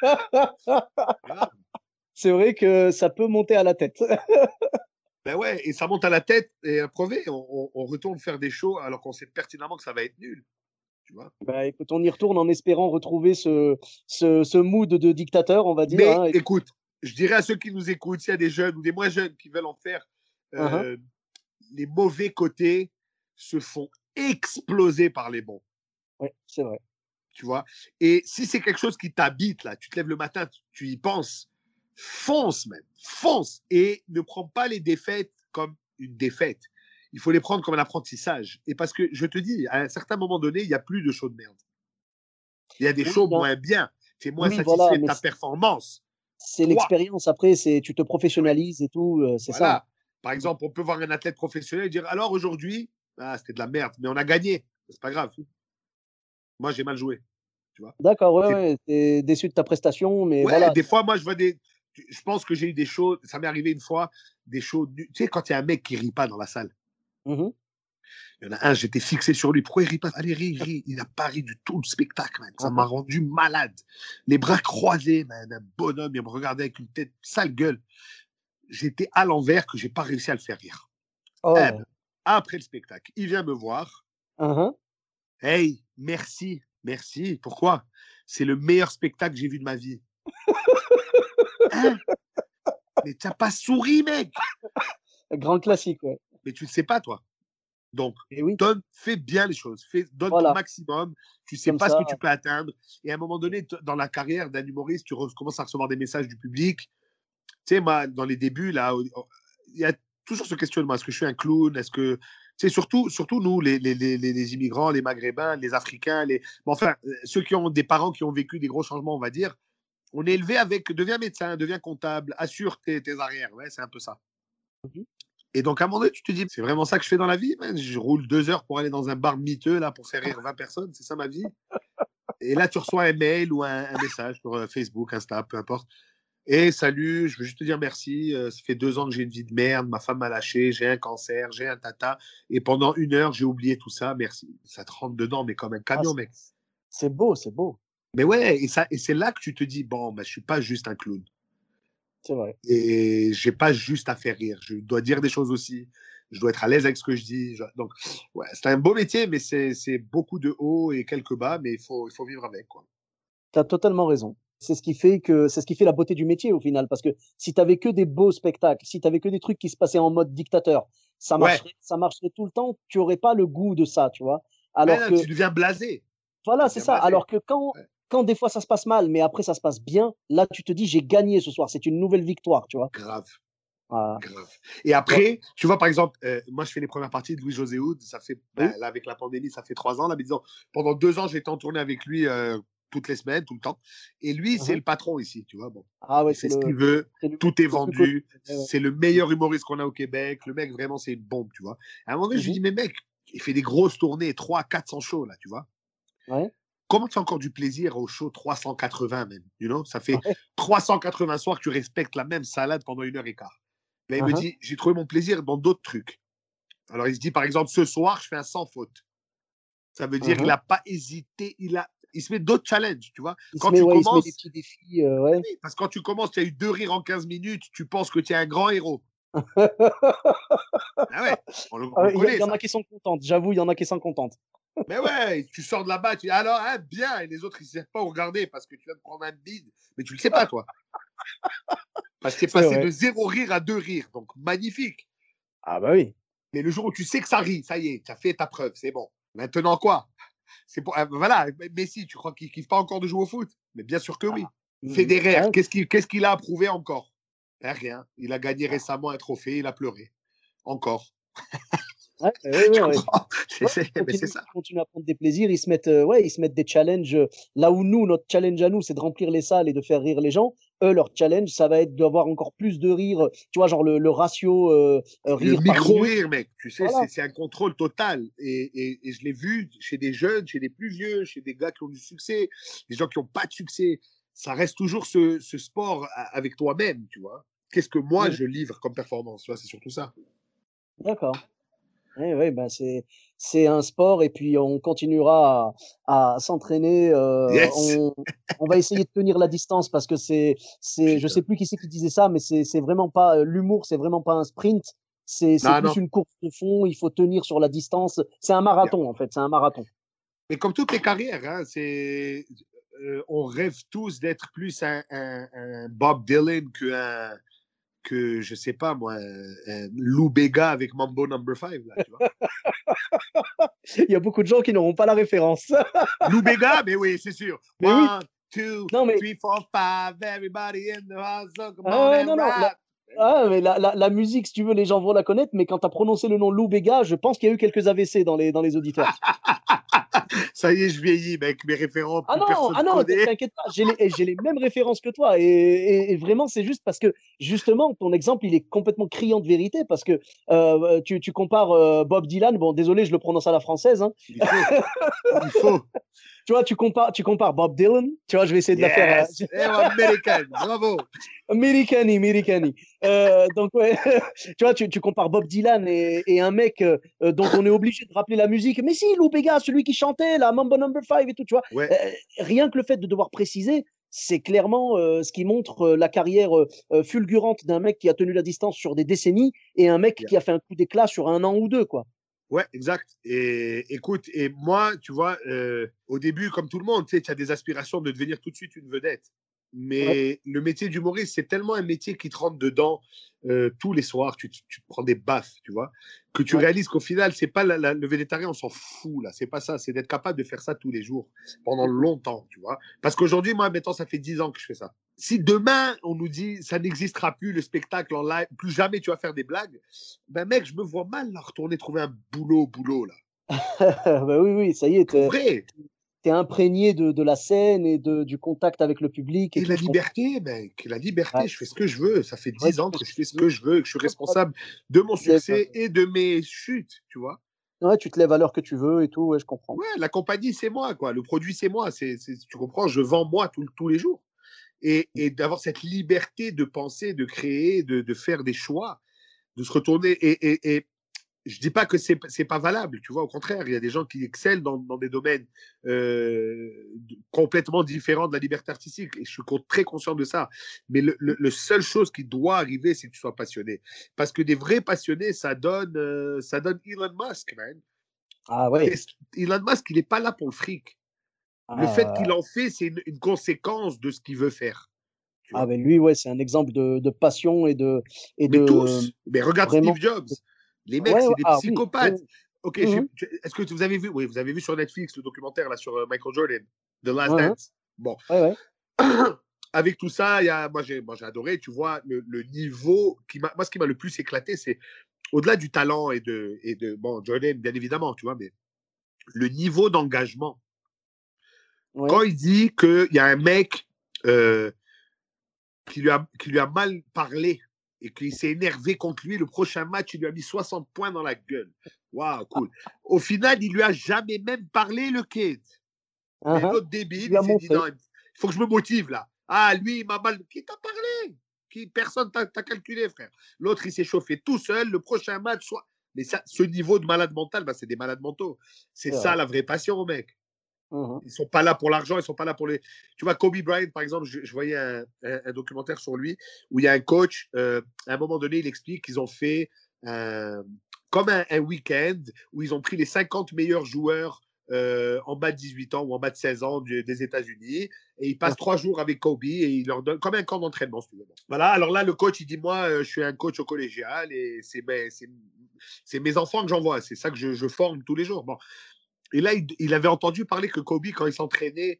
Grave. C'est vrai que ça peut monter à la tête. Ben ouais, et ça monte à la tête et à prouver. On retourne faire des shows alors qu'on sait pertinemment que ça va être nul. Tu vois. Bah, écoute, on y retourne en espérant retrouver ce mood de dictateur, on va dire, Mais hein. écoute, je dirais à ceux qui nous écoutent, s'il y a des jeunes ou des moins jeunes qui veulent en faire, Hein, hein. euh, les mauvais côtés se font exploser par les bons. Ouais, c'est vrai. Tu vois. Et si c'est quelque chose qui t'habite, là, tu te lèves le matin, tu y penses, fonce même, fonce. Et ne prends pas les défaites comme une défaite. Il faut les prendre comme un apprentissage. Et parce que je te dis, à un certain moment donné, il n'y a plus de show de merde. Il y a des Oui, shows hein. moins bien. Tu es moins Oui, voilà, satisfait de mais ta performance. c'est Toi. l'expérience après, c'est tu te Ah ouais. professionnalises et tout, c'est ça, hein. Voilà. Par exemple, on peut voir un athlète professionnel et dire alors aujourd'hui, c'était de la merde, mais on a gagné. C'est pas grave. Moi, j'ai mal joué. Tu vois. D'accord, ouais, C'est ouais, tu déçu de ta prestation, mais Ouais, voilà. des fois, moi, je vois des. Je pense que j'ai eu des shows. Ça m'est arrivé une fois, des shows. Tu sais, quand il y a un mec qui rit pas dans la salle. Mmh. Il y en a un, j'étais fixé sur lui. Pourquoi il rit pas? Allez, ris, ris. Il n'a pas ri du tout le spectacle, man. Ça Hein, m'a hein. rendu malade. Les bras croisés, man. Un bonhomme, il me regardait avec une tête sale gueule. J'étais à l'envers que j'ai pas réussi à le faire rire. Eh ben, Oh. après le spectacle, il vient me voir. Hein, hein. Hey, merci, merci. Pourquoi? C'est le meilleur spectacle que j'ai vu de ma vie. Hein? Mais tu n'as pas souri, mec. Grand classique, ouais. Mais tu ne le sais pas, toi. Donc, Et oui, fais bien les choses, donne ton voilà, maximum. Tu sais comme pas ce ça, que tu peux atteindre. Et à un moment donné, dans la carrière d'un humoriste, commences à recevoir des messages du public. Tu sais, moi, dans les débuts, là, il y a toujours ce questionnement. Est-ce que je suis un clown? Est-ce que. Tu sais, surtout nous, les immigrants, les maghrébins, les africains, bon, enfin, ceux qui ont des parents qui ont vécu des gros changements, on va dire, on est élevé avec deviens médecin, deviens comptable, assure tes arrières. Ouais, c'est un peu ça. mmh. Et donc, à un moment donné, tu te dis, c'est vraiment ça que je fais dans la vie, man. Je roule 2 heures pour aller dans un bar miteux, là, pour faire rire 20 personnes. C'est ça ma vie. Et là, tu reçois un mail ou un message sur Facebook, Insta, peu importe. Et salut, je veux juste te dire merci. Ça fait 2 ans que j'ai une vie de merde. Ma femme m'a lâché. J'ai un cancer. J'ai un tata. Et pendant 1 heure, j'ai oublié tout ça. Merci. Ça te rentre dedans, mais comme un Ah, camion, mec. c'est beau, c'est beau, Mais ouais, et c'est là que tu te dis, bon, bah, je suis pas juste un clown. c'est vrai. Et j'ai pas juste à faire rire. Je dois dire des choses aussi. Je dois être à l'aise avec ce que je dis. Donc, ouais, c'est un beau métier, mais c'est beaucoup de hauts et quelques bas, mais il faut vivre avec, quoi. Tu as totalement raison. c'est ce qui fait la beauté du métier au final. Parce que si tu avais que des beaux spectacles, si tu avais que des trucs qui se passaient en mode dictateur, Ouais, ça marcherait tout le temps. Tu aurais pas le goût de ça, tu vois. ouais, Alors non, que tu deviens blasé. Tu voilà, c'est deviens ça. blasé. Alors que Ouais. quand des fois ça se passe mal, mais après ça se passe bien, là tu te dis j'ai gagné ce soir. C'est une nouvelle victoire, tu vois. Grave. Voilà. Grave. Et Ouais. après, tu vois, par exemple, moi, je fais les premières parties de Louis-José Hood. Ça fait, Oui. là, avec la pandémie, ça fait 3 ans. Là, mais disons, pendant 2 ans, j'ai été en tournée avec lui toutes les semaines, tout le temps. Et lui, c'est Mhm. le patron ici, tu vois. Bon, Ah ouais, il fait ce qu'il veut. c'est l'humoriste Tout est le plus connu. vendu. Ouais, ouais. C'est le meilleur humoriste qu'on a au Québec. Le mec, vraiment, c'est une bombe, tu vois. À un moment donné, je lui Mhm. dis, mais mec, il fait des grosses tournées, 300-400 shows, là, tu vois. Ouais. Comment tu as encore du plaisir au show 380 même, you know? Ça fait Ouais. 380 soirs que tu respectes la même salade pendant 1 heure et quart. Là, il me Mhm. dit, j'ai trouvé mon plaisir dans d'autres trucs. Alors, il se dit, par exemple, ce soir, je fais un sans faute. Ça veut dire qu'il Mhm. n'a pas hésité. Il se met d'autres challenges, tu vois. Il se Quand met, tu ouais, il se met des commences, petits défis, ouais. oui, parce que quand tu commences, tu as eu 2 rires en 15 minutes, tu penses que tu es un grand héros. Ah ouais, on le Il connaît, y en a ça. qui sont contentes. J'avoue, il y en a qui sont contentes. Mais ouais, tu sors de là-bas, tu dis alors, hein, bien, et les autres, ils ne savent pas où regarder parce que tu viens de prendre un bide, mais tu ne le sais pas, toi. Parce que tu es C'est passé vrai. de 0 rire à 2 rires, donc magnifique. Ah bah oui. Mais le jour où tu sais que ça rit, ça y est, tu as fait ta preuve, c'est bon. Maintenant quoi? C'est pour, voilà, Messi, tu crois qu'il kiffe pas encore de jouer au foot? Mais bien sûr que oui. Mhm. Federer, Ouais. qu'est-ce qu'il a approuvé encore? Ben, rien. Il a gagné Ah. récemment un trophée, il a pleuré. Encore. Ouais, ouais, Tu ouais, ouais. comprends? Ouais, Mais c'est ça. ils continuent à prendre des plaisirs, ils se mettent des challenges. Là où nous, notre challenge à nous, c'est de remplir les salles et de faire rire les gens. Eux, leur challenge, ça va être d'avoir encore plus de rire. Tu vois, genre le ratio Le rire par minute. micro-rire, mec, tu sais, Voilà. c'est un contrôle total. Et je l'ai vu chez des jeunes, chez des plus vieux, chez des gars qui ont du succès, des gens qui n'ont pas de succès. Ça reste toujours ce sport avec toi-même, tu vois. Qu'est-ce que moi, Mhm. je livre comme performance, tu vois, c'est surtout ça. D'accord. Oui, ouais, ben c'est un sport et puis on continuera à s'entraîner. Yes! On va essayer de tenir la distance parce que je sais Putain. plus qui c'est qui disait ça, mais c'est vraiment pas l'humour, c'est vraiment pas un sprint. C'est Non, plus non. une course de fond. Il faut tenir sur la distance. C'est un Yeah. marathon en fait. C'est un marathon. Mais comme toutes les carrières, hein, on rêve tous d'être plus un Bob Dylan que, je sais pas moi, un Lou Bega avec Mambo Number 5, là, tu vois. Il y a beaucoup de gens qui n'auront pas la référence. Lou Bega, mais oui, c'est sûr. Mais oui. 1, 2, Non mais 3, 4, 5, everybody in the house, so come on and non non. rap. Mais la musique, si tu veux, les gens vont la connaître. Mais quand tu as prononcé le nom Lou Bega, je pense qu'il y a eu quelques AVC dans les auditeurs. Ça y est, je vieillis, mec. Mes référents, plus Ah personne non, connaît. t'inquiète pas, j'ai les mêmes références que toi. Et vraiment, c'est juste parce que, justement, ton exemple, il est complètement criant de vérité. Parce que tu compares Bob Dylan, bon, désolé, je le prononce à la française, hein. Il faut. Il faut. Tu vois, tu compares Bob Dylan, tu vois, je vais essayer de la faire Yes. Et American. Bravo. Americani, Americani. Donc, ouais, tu vois, tu compares Bob Dylan et un mec dont on est obligé de rappeler la musique. Mais si, Lou Bega, celui qui chantait, la Mambo Number 5 et tout, tu vois. Ouais. Rien que le fait de devoir préciser, c'est clairement ce qui montre la carrière fulgurante d'un mec qui a tenu la distance sur des décennies et un mec Yeah. qui a fait un coup d'éclat sur un an ou deux, quoi. Ouais, exact. Et écoute, et moi, tu vois, au début, comme tout le monde, tu sais, tu as des aspirations de devenir tout de suite une vedette. Ouais, Mais le métier d'humoriste, c'est tellement un métier qui te rentre dedans tous les soirs, tu te prends des baffes, tu vois, que tu ouais. réalises qu'au final, c'est pas le végétarien, on s'en fout, là. C'est pas ça, c'est d'être capable de faire ça tous les jours, pendant Mhm. longtemps, tu vois. Parce qu'aujourd'hui, moi, maintenant, ça fait 10 ans que je fais ça. Si demain, on nous dit, ça n'existera plus, le spectacle en live, plus jamais tu vas faire des blagues, ben mec, je me vois mal là, retourner trouver un boulot, là. Bah oui, oui, ça y est, Pour vrai. t'es imprégné de la scène et du contact avec le public et Et tout, la je comprends. liberté, mec, la Ouais, liberté, je fais ce que je veux. Ça fait c'est vrai, 10 tu ans fais que ce que je fais ce tu veux. que je veux et que je suis Ouais, responsable de mon tu te lèves, succès et de mes chutes, tu vois. ouais, tu te lèves à l'heure que tu veux et tout, ouais, je comprends. Ouais, la compagnie, c'est moi, quoi. Le produit, c'est moi. Tu comprends, je vends moi tous les jours. Et d'avoir cette liberté de penser, de créer, de faire des choix, de se retourner. Et je dis pas que c'est pas valable, tu vois, au contraire, il y a des gens qui excellent dans des domaines complètement différents de la liberté artistique, et je suis très conscient de ça. Mais le seule chose qui doit arriver, c'est que tu sois passionné. Parce que des vrais passionnés, ça donne Elon Musk, man. Ah ouais. Elon Musk, il n'est pas là pour le fric. Le fait qu'il Ah, en fait, c'est une conséquence de ce qu'il veut faire. Tu vois. mais lui, ouais, c'est un exemple de passion et Mais de tous, mais regarde vraiment. Steve Jobs. Les mecs, Ouais, c'est ouais, des ah oui. psychopathes. Ok, Mhm. est-ce que vous avez vu, oui, vous avez vu sur Netflix le documentaire là sur Michael Jordan, The Last Mhm. Dance. Bon, Ouais, ouais. avec tout ça, moi j'ai adoré. Tu vois le niveau moi ce qui m'a le plus éclaté, c'est au-delà du talent et de bon Jordan bien évidemment, tu vois, mais le niveau d'engagement. Quand Ouais. il dit qu'il y a un mec euh, qui lui a mal parlé et qu'il s'est énervé contre lui, le prochain match, il lui a mis 60 points dans la gueule. Waouh, cool. Au final, il lui a jamais même parlé, le kid. Mais Mhm. l'autre Il débile, lui il a s'est dit non, montré. il faut que je me motive là. Ah, lui, il m'a mal. Qui t'a parlé? Personne t'a calculé, frère. L'autre, il s'est chauffé tout seul. Le prochain match, soit. Mais ça, ce niveau de malade mental, bah, c'est des malades mentaux. C'est C'est ça vrai. la vraie passion, mec. Mhm. Ils sont pas là pour l'argent, ils sont pas là pour les. Tu vois, Kobe Bryant, par exemple, je voyais un documentaire sur lui où il y a un coach. À un moment donné, il explique qu'ils ont fait comme un week-end où ils ont pris les 50 meilleurs joueurs en bas de 18 ans ou en bas de 16 ans des États-Unis et ils passent 3 jours avec Kobe et ils leur donnent comme un camp d'entraînement. Si tu veux. Voilà, alors là, le coach, il dit moi, je suis un coach au collégial et c'est mes enfants que j'envoie. C'est ça que je forme tous les jours. Bon, et là, il avait entendu parler que Kobe, quand il s'entraînait,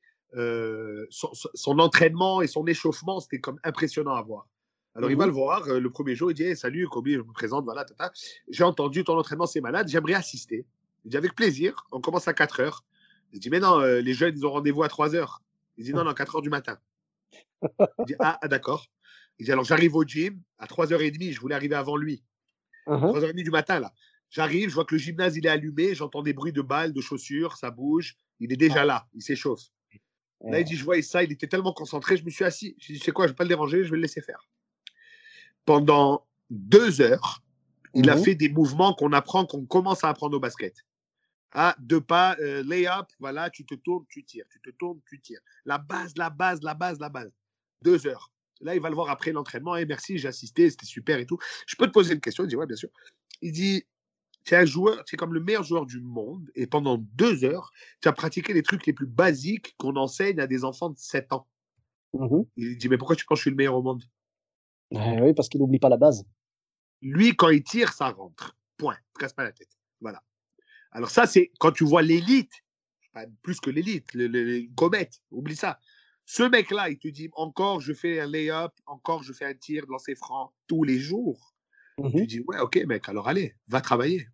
son entraînement et son échauffement, c'était comme impressionnant à voir. Alors, il va Mhm. le voir le premier jour, il dit hey, salut Kobe, je me présente, voilà, tata. J'ai entendu ton entraînement, c'est malade, j'aimerais assister. Il dit avec plaisir, on commence à 4 heures. Il dit mais non, les jeunes, ils ont rendez-vous à 3 heures. Il dit non, non, 4 heures du matin. Il dit d'accord. Il dit alors j'arrive au gym à 3h30, je voulais arriver avant lui. Mhm. 3h30 du matin, là. J'arrive, je vois que le gymnase, il est allumé, j'entends des bruits de balles, de chaussures, ça bouge. Il est déjà Ah, là, il s'échauffe. Là, il ouais. dit, je vois ça, il était tellement concentré, je me suis assis. Je dis, c'est quoi, je ne vais pas le déranger, je vais le laisser faire. Pendant 2 heures, il a Mhm. fait des mouvements qu'on commence à apprendre au basket. Ah, 2 pas, lay-up, voilà, tu te tournes, tu tires, tu te tournes, tu tires. La base, la base, la base, la base. 2 heures. Là, il va le voir après l'entraînement. Hey, merci, j'ai assisté, c'était super et tout. Je peux te poser une question? Il dit, ouais, bien sûr. Il dit, tu es un joueur, tu es comme le meilleur joueur du monde, et pendant 2 heures, tu as pratiqué les trucs les plus basiques qu'on enseigne à des enfants de 7 ans. Mhm. Il dit, mais pourquoi tu penses que je suis le meilleur au monde? Oui, parce qu'il n'oublie pas la base. Lui, quand il tire, ça rentre. Point. Ne casse pas la tête. Voilà. Alors ça, c'est quand tu vois l'élite, plus que l'élite, les comètes, oublie ça. Ce mec-là, il te dit, encore, je fais un lay-up, encore, je fais un tir de lancer franc tous les jours. Mhm. Tu dis, ouais, ok, mec, alors allez, va travailler.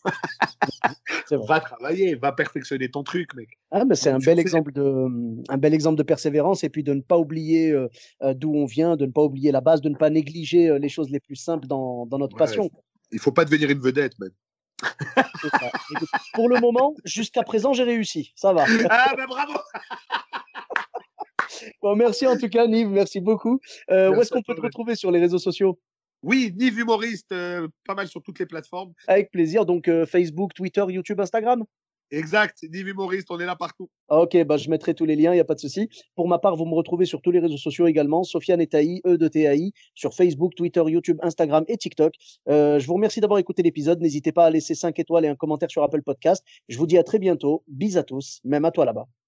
C'est vrai. Va travailler, va perfectionner ton truc, mec. Ah, mais c'est Monte sur scène. un bel exemple de persévérance et puis de ne pas oublier d'où on vient, de ne pas oublier la base, de ne pas négliger les choses les plus simples dans notre Ouais, passion. il faut pas devenir une vedette, man. C'est ça. Écoute, pour le moment, jusqu'à présent, j'ai réussi. Ça va. Ah, ben bravo. Bon, merci en tout cas, Nive. Merci beaucoup. Où est-ce Merci à qu'on peut toi, te man. retrouver sur les réseaux sociaux? Oui, Nive humoriste, pas mal sur toutes les plateformes. Avec plaisir. Donc, Facebook, Twitter, YouTube, Instagram. Exact, Nive humoriste, on est là partout. Ok, bah, je mettrai tous les liens, il n'y a pas de souci. Pour ma part, vous me retrouvez sur tous les réseaux sociaux également, Sofiane Etaï, E de TAI, sur Facebook, Twitter, YouTube, Instagram et TikTok. Je vous remercie d'avoir écouté l'épisode. N'hésitez pas à laisser 5 étoiles et un commentaire sur Apple Podcast. Je vous dis à très bientôt. Bis à tous, même à toi là-bas.